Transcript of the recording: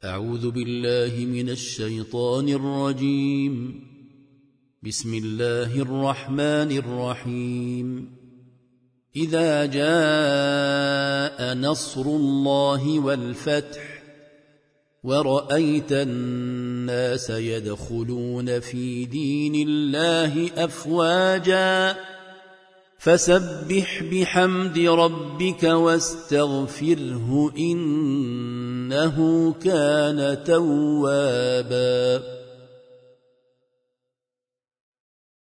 أعوذ بالله من الشيطان الرجيم. بسم الله الرحمن الرحيم. إذا جاء نصر الله والفتح ورأيت الناس يدخلون في دين الله أفواجا فسبح بحمد ربك واستغفره إنه كان توابا.